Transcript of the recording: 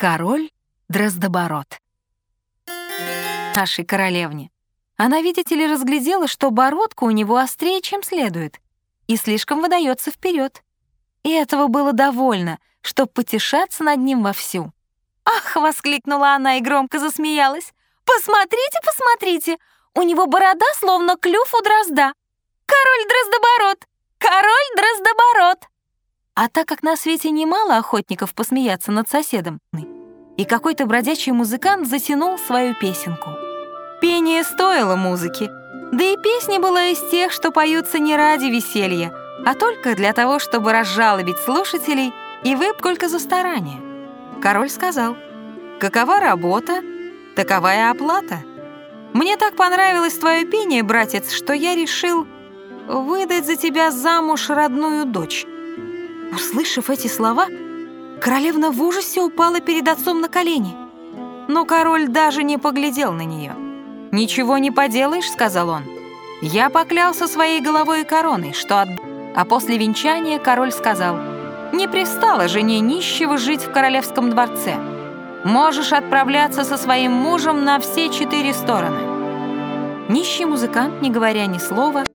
Король Дроздобород. Нашей королевне. Она, видите ли, разглядела, что бородка у него острее, чем следует, и слишком выдается вперед. И этого было довольно, чтоб потешаться над ним вовсю. «Ах!» — воскликнула она и громко засмеялась. «Посмотрите, посмотрите! У него борода, словно клюв у дрозда! Король Дроздобород! Король Дроздобород!» А так как на свете немало охотников посмеяться над соседом, и какой-то бродячий музыкант затянул свою песенку. Пение стоило музыки, да и песня была из тех, что поются не ради веселья, а только для того, чтобы разжалобить слушателей и выпколько за старание. Король сказал: «Какова работа, такова и оплата. Мне так понравилось твое пение, братец, что я решил выдать за тебя замуж родную дочь». Услышав эти слова, королевна в ужасе упала перед отцом на колени. Но король даже не поглядел на нее. «Ничего не поделаешь», — сказал он. «Я поклялся своей головой и короной, что А после венчания король сказал: «Не пристало жене нищего жить в королевском дворце. Можешь отправляться со своим мужем на все 4 стороны». Нищий музыкант, не говоря ни слова,